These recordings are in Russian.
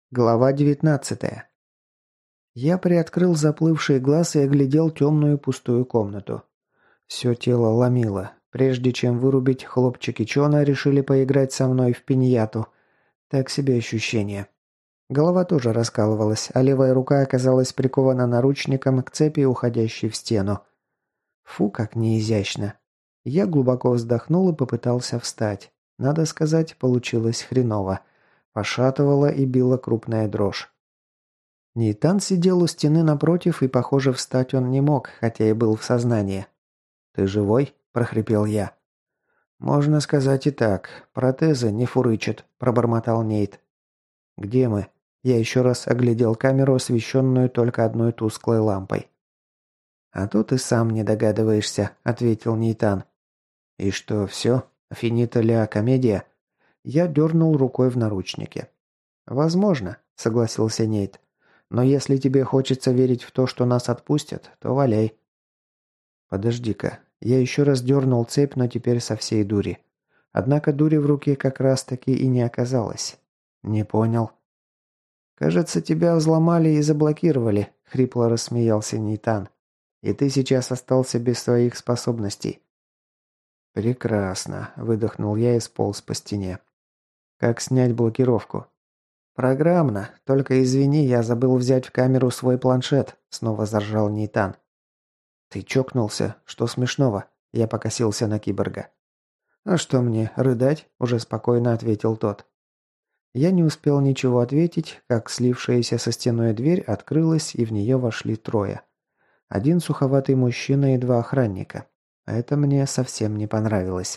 Глава 19. Я приоткрыл заплывший глаз и оглядел темную пустую комнату. Все тело ломило. Прежде чем вырубить, хлопчики Чона решили поиграть со мной в пиньяту. Так себе ощущение. Голова тоже раскалывалась, а левая рука оказалась прикована наручником к цепи, уходящей в стену. Фу, как неизящно. Я глубоко вздохнул и попытался встать. Надо сказать, получилось хреново. Пошатывала и била крупная дрожь. Нейтан сидел у стены напротив, и, похоже, встать он не мог, хотя и был в сознании. «Ты живой?» – прохрипел я. «Можно сказать и так. Протезы не фурычат», – пробормотал Нейт. «Где мы?» Я еще раз оглядел камеру, освещенную только одной тусклой лампой. «А тут и сам не догадываешься», – ответил Нейтан. «И что, все? Финита ля комедия?» Я дернул рукой в наручнике. «Возможно», – согласился Нейт. «Но если тебе хочется верить в то, что нас отпустят, то валяй». «Подожди-ка». Я еще раз дернул цепь, но теперь со всей дури. Однако дури в руке как раз-таки и не оказалось. «Не понял». «Кажется, тебя взломали и заблокировали», — хрипло рассмеялся Нейтан. «И ты сейчас остался без своих способностей». «Прекрасно», — выдохнул я и сполз по стене. «Как снять блокировку?» «Программно. Только извини, я забыл взять в камеру свой планшет», — снова заржал Нейтан. «Ты чокнулся? Что смешного?» Я покосился на киборга. «А что мне, рыдать?» – уже спокойно ответил тот. Я не успел ничего ответить, как слившаяся со стеной дверь открылась, и в нее вошли трое. Один суховатый мужчина и два охранника. А это мне совсем не понравилось.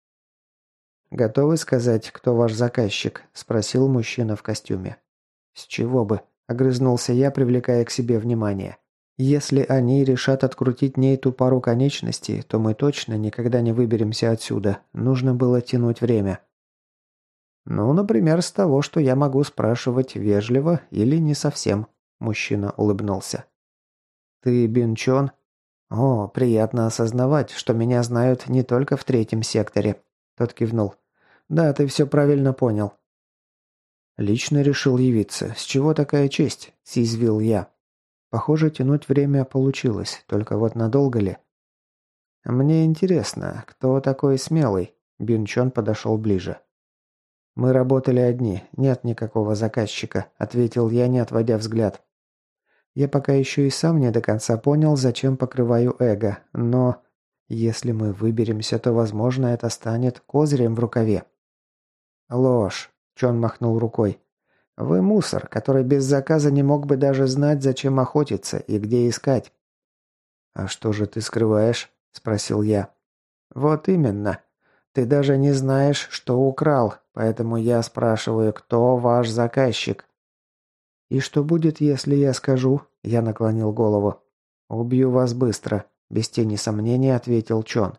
«Готовы сказать, кто ваш заказчик?» – спросил мужчина в костюме. «С чего бы?» – огрызнулся я, привлекая к себе внимание. «Если они решат открутить Нейту пару конечностей, то мы точно никогда не выберемся отсюда. Нужно было тянуть время». «Ну, например, с того, что я могу спрашивать вежливо или не совсем», – мужчина улыбнулся. «Ты Бин Чон?» «О, приятно осознавать, что меня знают не только в третьем секторе», – тот кивнул. «Да, ты все правильно понял». «Лично решил явиться. С чего такая честь?» – съязвил я. Похоже, тянуть время получилось, только вот надолго ли? «Мне интересно, кто такой смелый?» Бин Чон подошел ближе. «Мы работали одни, нет никакого заказчика», – ответил я, не отводя взгляд. Я пока еще и сам не до конца понял, зачем покрываю эго, но если мы выберемся, то, возможно, это станет козырем в рукаве. «Ложь», – Чон махнул рукой. «Вы мусор, который без заказа не мог бы даже знать, зачем охотиться и где искать». «А что же ты скрываешь?» – спросил я. «Вот именно. Ты даже не знаешь, что украл, поэтому я спрашиваю, кто ваш заказчик». «И что будет, если я скажу?» – я наклонил голову. «Убью вас быстро», – без тени сомнения ответил Чон.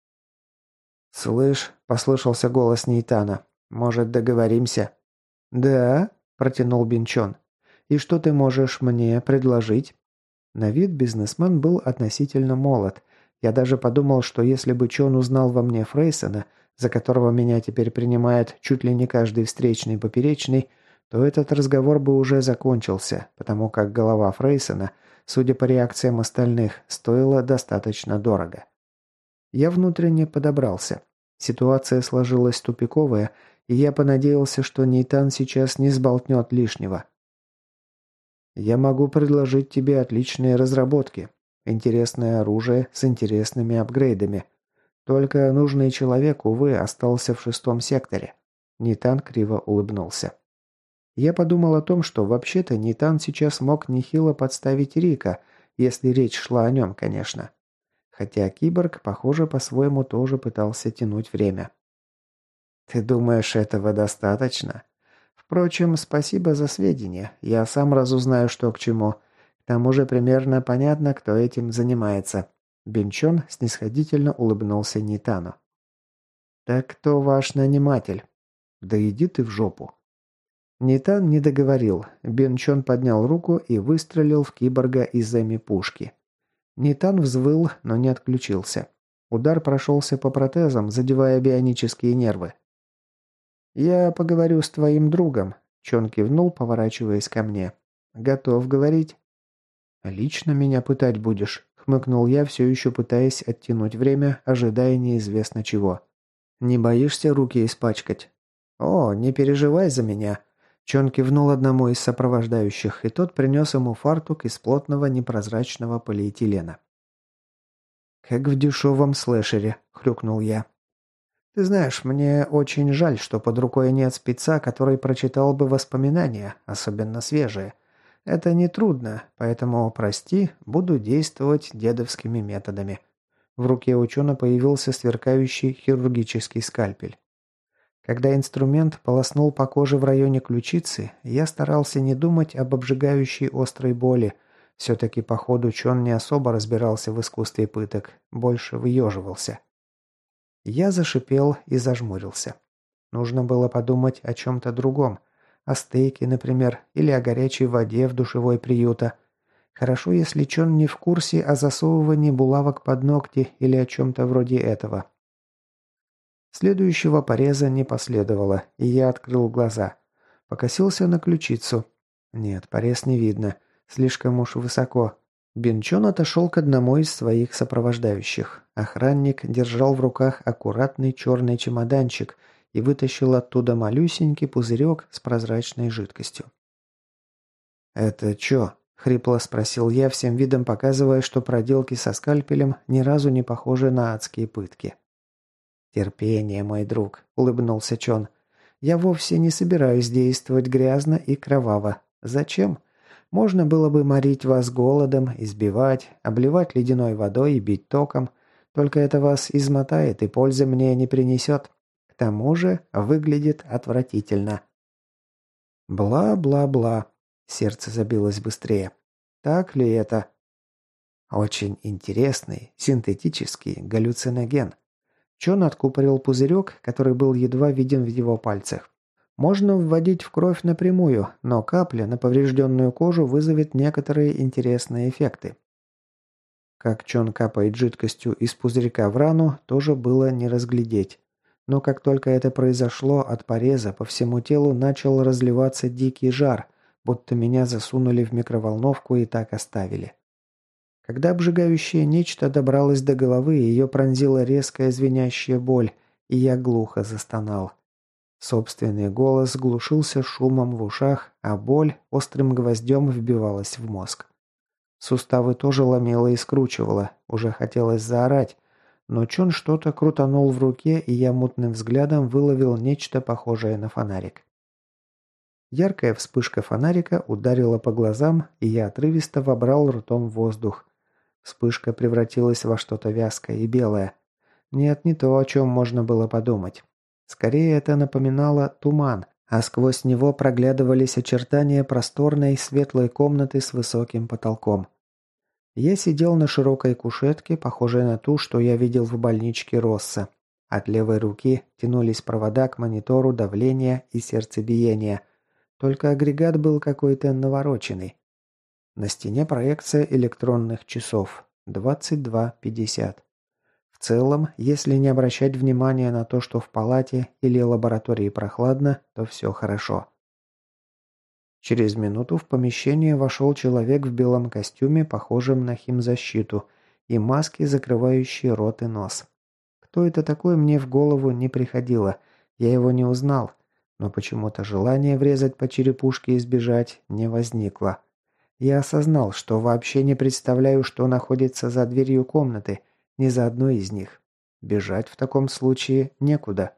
«Слышь», – послышался голос Нейтана, – «может, договоримся?» «Да?» – протянул Бинчон. «И что ты можешь мне предложить?» На вид бизнесмен был относительно молод. Я даже подумал, что если бы Чон узнал во мне Фрейсона, за которого меня теперь принимает чуть ли не каждый встречный поперечный, то этот разговор бы уже закончился, потому как голова Фрейсона, судя по реакциям остальных, стоила достаточно дорого. Я внутренне подобрался. Ситуация сложилась тупиковая, и я понадеялся, что Нейтан сейчас не сболтнет лишнего. «Я могу предложить тебе отличные разработки. Интересное оружие с интересными апгрейдами. Только нужный человек, увы, остался в 6-м секторе». Нейтан криво улыбнулся. Я подумал о том, что вообще-то Нейтан сейчас мог нехило подставить Рика, если речь шла о нем, конечно. Хотя киборг, похоже, по-своему тоже пытался тянуть время. «Ты думаешь, этого достаточно? Впрочем, спасибо за сведения. Я сам разузнаю, что к чему. К тому же примерно понятно, кто этим занимается». Бинчон снисходительно улыбнулся Нейтану. «Так кто ваш наниматель?» «Да иди ты в жопу». Нейтан не договорил. Бинчон поднял руку и выстрелил в киборга из эми-пушки. Нейтан взвыл, но не отключился. Удар прошелся по протезам, задевая бионические нервы. «Я поговорю с твоим другом», Чон кивнул, поворачиваясь ко мне. «Готов говорить?» «Лично меня пытать будешь?» — хмыкнул я, все еще пытаясь оттянуть время, ожидая неизвестно чего. «Не боишься руки испачкать?» «О, не переживай за меня!» Чон кивнул одному из сопровождающих, и тот принес ему фартук из плотного непрозрачного полиэтилена. «Как в дешевом слэшере», — хрюкнул я. «Ты знаешь, мне очень жаль, что под рукой нет спеца, который прочитал бы воспоминания, особенно свежие. Это нетрудно, поэтому, прости, буду действовать дедовскими методами». В руке ученого появился сверкающий хирургический скальпель. Когда инструмент полоснул по коже в районе ключицы, я старался не думать об обжигающей острой боли. Все-таки, походу, Чон не особо разбирался в искусстве пыток, больше выеживался. Я зашипел и зажмурился. Нужно было подумать о чем-то другом. О стейке, например, или о горячей воде в душевой приюта. Хорошо, если Чон не в курсе о засовывании булавок под ногти или о чем-то вроде этого. Следующего пореза не последовало, и я открыл глаза. Покосился на ключицу. Нет, порез не видно. Слишком уж высоко. Бинчон отошел к одному из своих сопровождающих. Охранник держал в руках аккуратный черный чемоданчик и вытащил оттуда малюсенький пузырек с прозрачной жидкостью. «Это чё?» — хрипло спросил я, всем видом показывая, что проделки со скальпелем ни разу не похожи на адские пытки. «Терпение, мой друг», — улыбнулся Чон. «Я вовсе не собираюсь действовать грязно и кроваво. Зачем? Можно было бы морить вас голодом, избивать, обливать ледяной водой и бить током. Только это вас измотает и пользы мне не принесет. К тому же выглядит отвратительно». «Бла-бла-бла». Сердце забилось быстрее. «Так ли это?» «Очень интересный, синтетический галлюциноген». Чон откупорил пузырек, который был едва виден в его пальцах. Можно вводить в кровь напрямую, но капля на поврежденную кожу вызовет некоторые интересные эффекты. Как Чон капает жидкостью из пузырька в рану, тоже было не разглядеть. Но как только это произошло, от пореза по всему телу начал разливаться дикий жар, будто меня засунули в микроволновку и так оставили. Когда обжигающее нечто добралось до головы, ее пронзила резкая звенящая боль, и я глухо застонал. Собственный голос глушился шумом в ушах, а боль острым гвоздем вбивалась в мозг. Суставы тоже ломило и скручивало, уже хотелось заорать, но Чон что-то крутанул в руке, и я мутным взглядом выловил нечто похожее на фонарик. Яркая вспышка фонарика ударила по глазам, и я отрывисто вобрал ртом воздух. Вспышка превратилась во что-то вязкое и белое. Нет, не то, о чем можно было подумать. Скорее, это напоминало туман, а сквозь него проглядывались очертания просторной светлой комнаты с высоким потолком. Я сидел на широкой кушетке, похожей на ту, что я видел в больничке Росса. От левой руки тянулись провода к монитору давления и сердцебиения. Только агрегат был какой-то навороченный. На стене проекция электронных часов. 22:50. В целом, если не обращать внимания на то, что в палате или лаборатории прохладно, то все хорошо. Через минуту в помещение вошел человек в белом костюме, похожем на химзащиту, и маске, закрывающей рот и нос. Кто это такой, мне в голову не приходило. Я его не узнал, но почему-то желание врезать по черепушке и сбежать не возникло. Я осознал, что вообще не представляю, что находится за дверью комнаты, ни за одной из них. Бежать в таком случае некуда.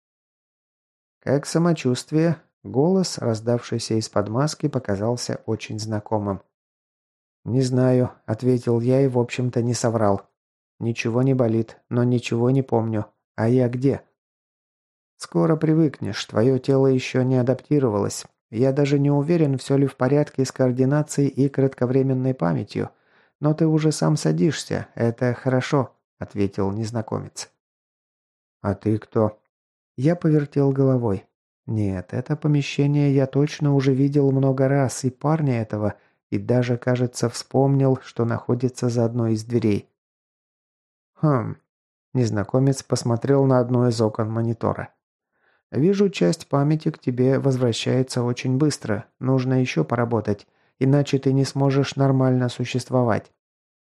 «Как самочувствие?» Голос, раздавшийся из-под маски, показался очень знакомым. «Не знаю», — ответил я и, в общем-то, не соврал. «Ничего не болит, но ничего не помню. А я где?» «Скоро привыкнешь, твое тело еще не адаптировалось. Я даже не уверен, все ли в порядке с координацией и кратковременной памятью. Но ты уже сам садишься, это хорошо», — ответил незнакомец. «А ты кто?» Я повертел головой. Нет, это помещение я точно уже видел много раз, и парня этого, и даже, кажется, вспомнил, что находится за одной из дверей. Незнакомец посмотрел на одно из окон монитора. Вижу, часть памяти к тебе возвращается очень быстро. Нужно еще поработать, иначе ты не сможешь нормально существовать».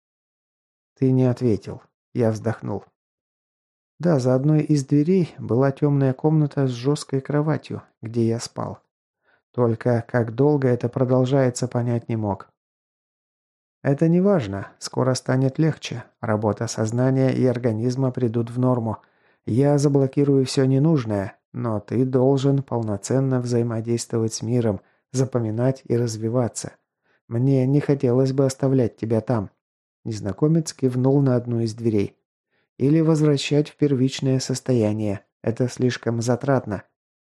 «Ты не ответил». Я вздохнул. Да, за одной из дверей была темная комната с жесткой кроватью, где я спал. Только как долго это продолжается, понять не мог. Это не важно, скоро станет легче. Работа сознания и организма придут в норму. Я заблокирую все ненужное, но ты должен полноценно взаимодействовать с миром, запоминать и развиваться. Мне не хотелось бы оставлять тебя там. Незнакомец кивнул на одну из дверей. Или возвращать в первичное состояние. Это слишком затратно.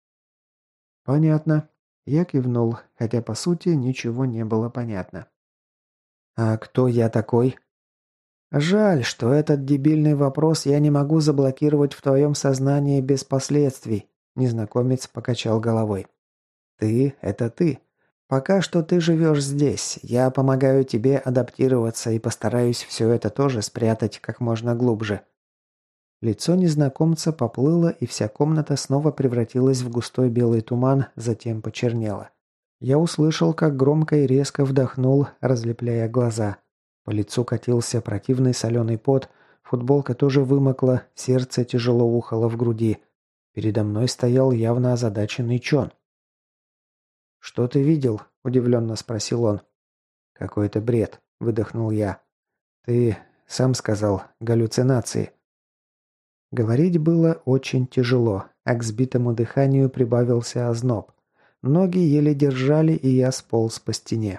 Понятно. Я кивнул, хотя по сути ничего не было понятно. А кто я такой? Жаль, что этот дебильный вопрос я не могу заблокировать в твоем сознании без последствий. Незнакомец покачал головой. Ты – это ты. Пока что ты живешь здесь. Я помогаю тебе адаптироваться и постараюсь все это тоже спрятать как можно глубже. Лицо незнакомца поплыло, и вся комната снова превратилась в густой белый туман, затем почернела. Я услышал, как громко и резко вдохнул, разлепляя глаза. По лицу катился противный соленый пот, футболка тоже вымокла, сердце тяжело ухало в груди. Передо мной стоял явно озадаченный Чон. «Что ты видел?» – удивленно спросил он. «Какой-то бред», – выдохнул я. «Ты сам сказал, галлюцинации». Говорить было очень тяжело, а к сбитому дыханию прибавился озноб. Ноги еле держали, и я сполз по стене.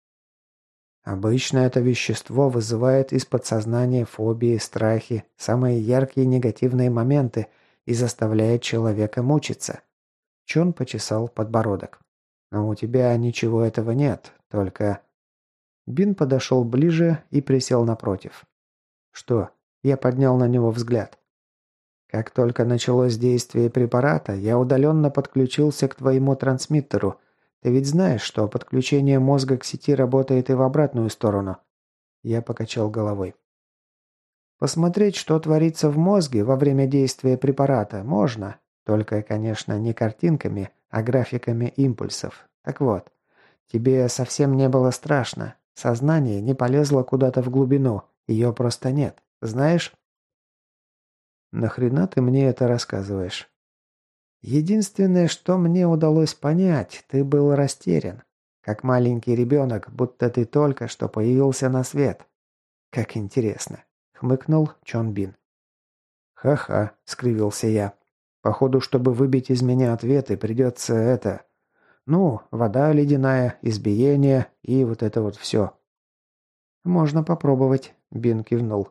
Обычно это вещество вызывает из подсознания фобии, страхи, самые яркие негативные моменты и заставляет человека мучиться. Чон почесал подбородок. «Но у тебя ничего этого нет, только...» Бин подошел ближе и присел напротив. «Что?» Я поднял на него взгляд. Как только началось действие препарата, я удаленно подключился к твоему трансмиттеру. Ты ведь знаешь, что подключение мозга к сети работает и в обратную сторону?» Я покачал головой. «Посмотреть, что творится в мозге во время действия препарата, можно. Только, конечно, не картинками, а графиками импульсов. Так вот, тебе совсем не было страшно. Сознание не полезло куда-то в глубину. Ее просто нет. Знаешь?» «Нахрена ты мне это рассказываешь?» «Единственное, что мне удалось понять, ты был растерян. Как маленький ребенок, будто ты только что появился на свет. Как интересно», — хмыкнул Чон Бин. «Ха-ха», — скривился я. «Походу, чтобы выбить из меня ответы, придется это... Ну, вода ледяная, избиение и вот это вот все». «Можно попробовать», — Бин кивнул.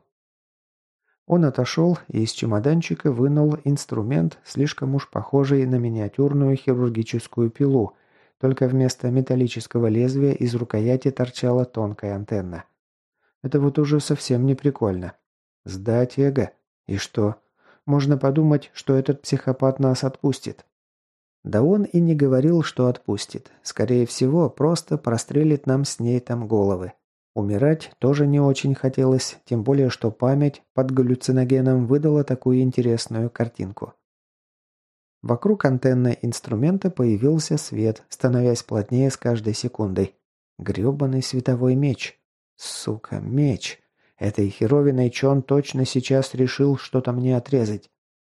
Он отошел и из чемоданчика вынул инструмент, слишком уж похожий на миниатюрную хирургическую пилу, только вместо металлического лезвия из рукояти торчала тонкая антенна. Это вот уже совсем не прикольно. Сдать эго? И что? Можно подумать, что этот психопат нас отпустит. Да он и не говорил, что отпустит. Скорее всего, просто прострелит нам с ней там головы. Умирать тоже не очень хотелось, тем более, что память под галлюциногеном выдала такую интересную картинку. Вокруг антенны инструмента появился свет, становясь плотнее с каждой секундой. Грёбаный световой меч. Сука, меч. Этой херовиной Чон точно сейчас решил что-то мне отрезать.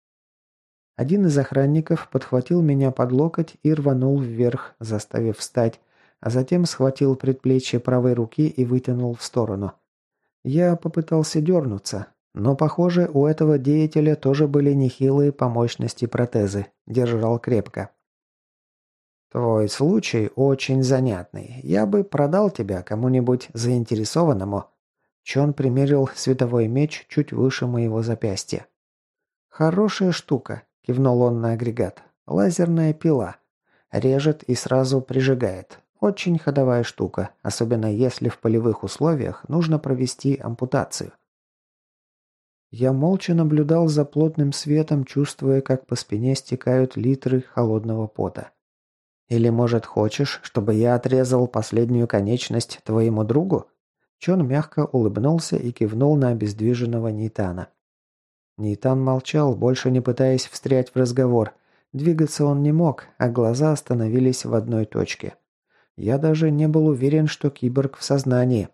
Один из охранников подхватил меня под локоть и рванул вверх, заставив встать, а затем схватил предплечье правой руки и вытянул в сторону. Я попытался дернуться, но, похоже, у этого деятеля тоже были нехилые по мощности протезы. Держал крепко. «Твой случай очень занятный. Я бы продал тебя кому-нибудь заинтересованному». Чон примерил световой меч чуть выше моего запястья. «Хорошая штука», — кивнул он на агрегат. «Лазерная пила. Режет и сразу прижигает. Очень ходовая штука, особенно если в полевых условиях нужно провести ампутацию». Я молча наблюдал за плотным светом, чувствуя, как по спине стекают литры холодного пота. «Или, может, хочешь, чтобы я отрезал последнюю конечность твоему другу?» Чон мягко улыбнулся и кивнул на обездвиженного Нейтана. Нейтан молчал, больше не пытаясь встрять в разговор. Двигаться он не мог, а глаза остановились в одной точке. Я даже не был уверен, что киборг в сознании.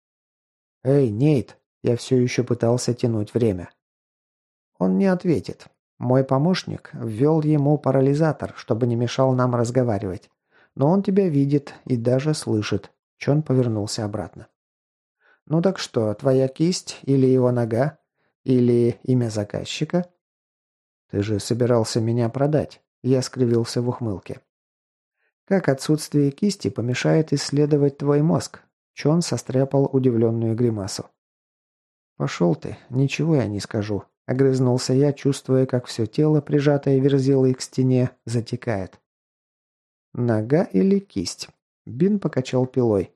«Эй, Нейт!» Я все еще пытался тянуть время. Он не ответит. Мой помощник ввел ему парализатор, чтобы не мешал нам разговаривать. Но он тебя видит и даже слышит. Чон повернулся обратно. «Ну так что, твоя кисть или его нога? Или имя заказчика?» «Ты же собирался меня продать», — я скривился в ухмылке. «Как отсутствие кисти помешает исследовать твой мозг?» Чон состряпал удивленную гримасу. «Пошел ты, ничего я не скажу», — огрызнулся я, чувствуя, как все тело, прижатое верзилой к стене, затекает. «Нога или кисть?» Бин покачал пилой.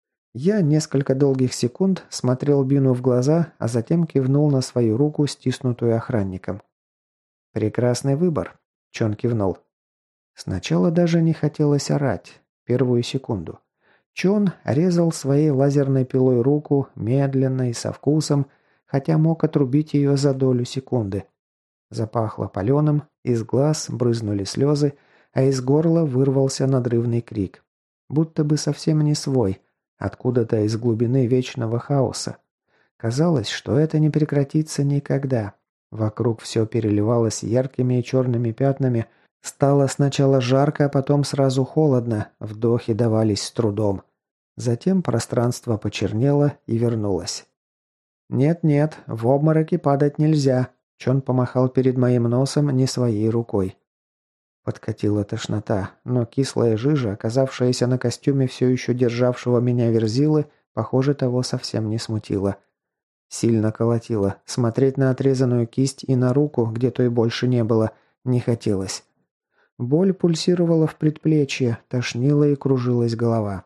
Я несколько долгих секунд смотрел Бину в глаза, а затем кивнул на свою руку, стиснутую охранником. «Прекрасный выбор», — Чон кивнул. Сначала даже не хотелось орать. Первую секунду. Чон резал своей лазерной пилой руку медленно и со вкусом, хотя мог отрубить ее за долю секунды. Запахло паленым, из глаз брызнули слезы, а из горла вырвался надрывный крик. Будто бы совсем не свой, откуда-то из глубины вечного хаоса. Казалось, что это не прекратится никогда. Вокруг все переливалось яркими и черными пятнами. Стало сначала жарко, а потом сразу холодно, вдохи давались с трудом. Затем пространство почернело и вернулось. «Нет-нет, в обмороке падать нельзя», — Чон помахал перед моим носом не своей рукой. Подкатила тошнота, но кислая жижа, оказавшаяся на костюме все еще державшего меня верзилы, похоже, того совсем не смутила. Сильно колотила, смотреть на отрезанную кисть и на руку, где той больше не было, не хотелось. Боль пульсировала в предплечье, тошнила и кружилась голова.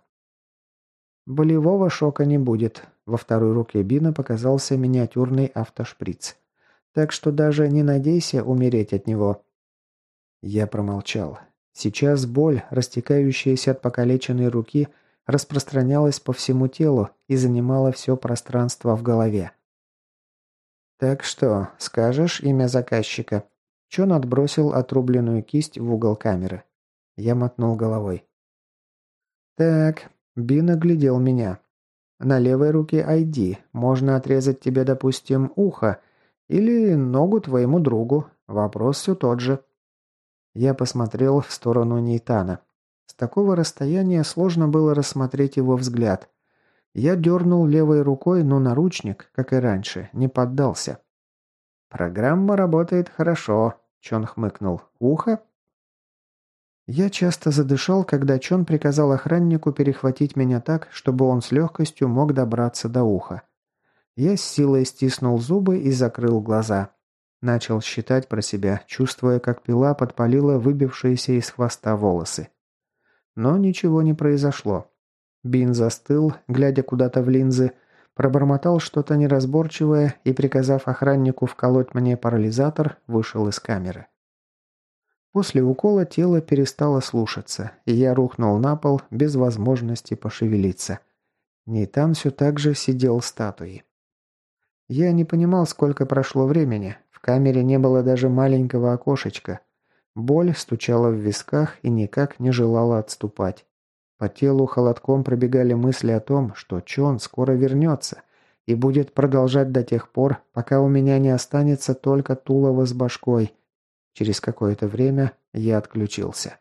Болевого шока не будет. Во второй руке Бина показался миниатюрный автошприц. Так что даже не надейся умереть от него. Я промолчал. Сейчас боль, растекающаяся от покалеченной руки, распространялась по всему телу и занимала все пространство в голове. «Так что, скажешь имя заказчика?» Чон отбросил отрубленную кисть в угол камеры. Я мотнул головой. «Так», — Бин оглядел меня. «На левой руке ID. Можно отрезать тебе, допустим, ухо или ногу твоему другу. Вопрос все тот же». Я посмотрел в сторону Нейтана. С такого расстояния сложно было рассмотреть его взгляд. Я дернул левой рукой, но наручник, как и раньше, не поддался. «Программа работает хорошо», — Чон хмыкнул. «Ухо?» Я часто задышал, когда Чон приказал охраннику перехватить меня так, чтобы он с легкостью мог добраться до уха. Я с силой стиснул зубы и закрыл глаза. Начал считать про себя, чувствуя, как пила подпалила выбившиеся из хвоста волосы. Но ничего не произошло. Бин застыл, глядя куда-то в линзы, пробормотал что-то неразборчивое и, приказав охраннику вколоть мне парализатор, вышел из камеры. После укола тело перестало слушаться, и я рухнул на пол без возможности пошевелиться. Нейтан все так же сидел статуей. Я не понимал, сколько прошло времени. В камере не было даже маленького окошечка. Боль стучала в висках и никак не желала отступать. По телу холодком пробегали мысли о том, что Чон скоро вернется и будет продолжать до тех пор, пока у меня не останется только тулово с башкой. Через какое-то время я отключился.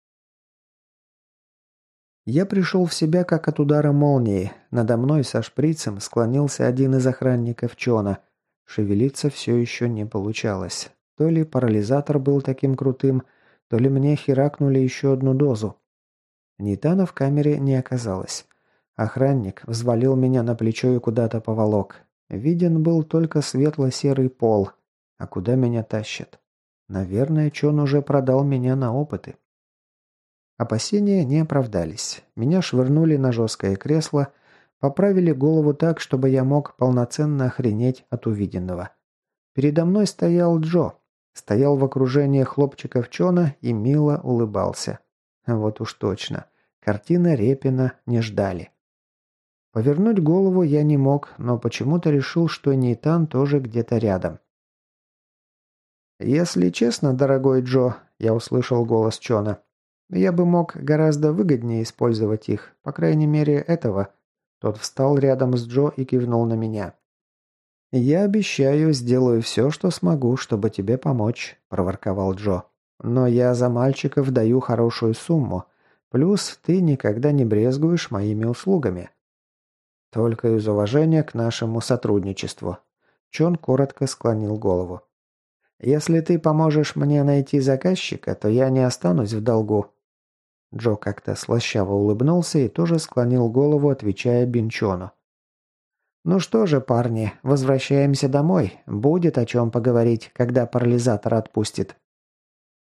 Я пришел в себя как от удара молнии. Надо мной со шприцем склонился один из охранников Чона. Шевелиться все еще не получалось. То ли парализатор был таким крутым, то ли мне херакнули еще одну дозу. Нейтана в камере не оказалось. Охранник взвалил меня на плечо и куда-то поволок. Виден был только светло-серый пол. А куда меня тащат? Наверное, Чон уже продал меня на опыты. Опасения не оправдались. Меня швырнули на жесткое кресло, поправили голову так, чтобы я мог полноценно охренеть от увиденного. Передо мной стоял Джо. Стоял в окружении хлопчиков Чона и мило улыбался. Вот уж точно. Картина Репина не ждали. Повернуть голову я не мог, но почему-то решил, что Нейтан тоже где-то рядом. «Если честно, дорогой Джо, Я услышал голос Чона. «Я бы мог гораздо выгоднее использовать их, по крайней мере, этого». Тот встал рядом с Джо и кивнул на меня. «Я обещаю, сделаю все, что смогу, чтобы тебе помочь», – проворковал Джо. «Но я за мальчиков даю хорошую сумму. Плюс ты никогда не брезгуешь моими услугами». «Только из уважения к нашему сотрудничеству». Чон коротко склонил голову. «Если ты поможешь мне найти заказчика, то я не останусь в долгу». Джо как-то слащаво улыбнулся и тоже склонил голову, отвечая Бинчону. «Ну что же, парни, возвращаемся домой. Будет о чем поговорить, когда парализатор отпустит».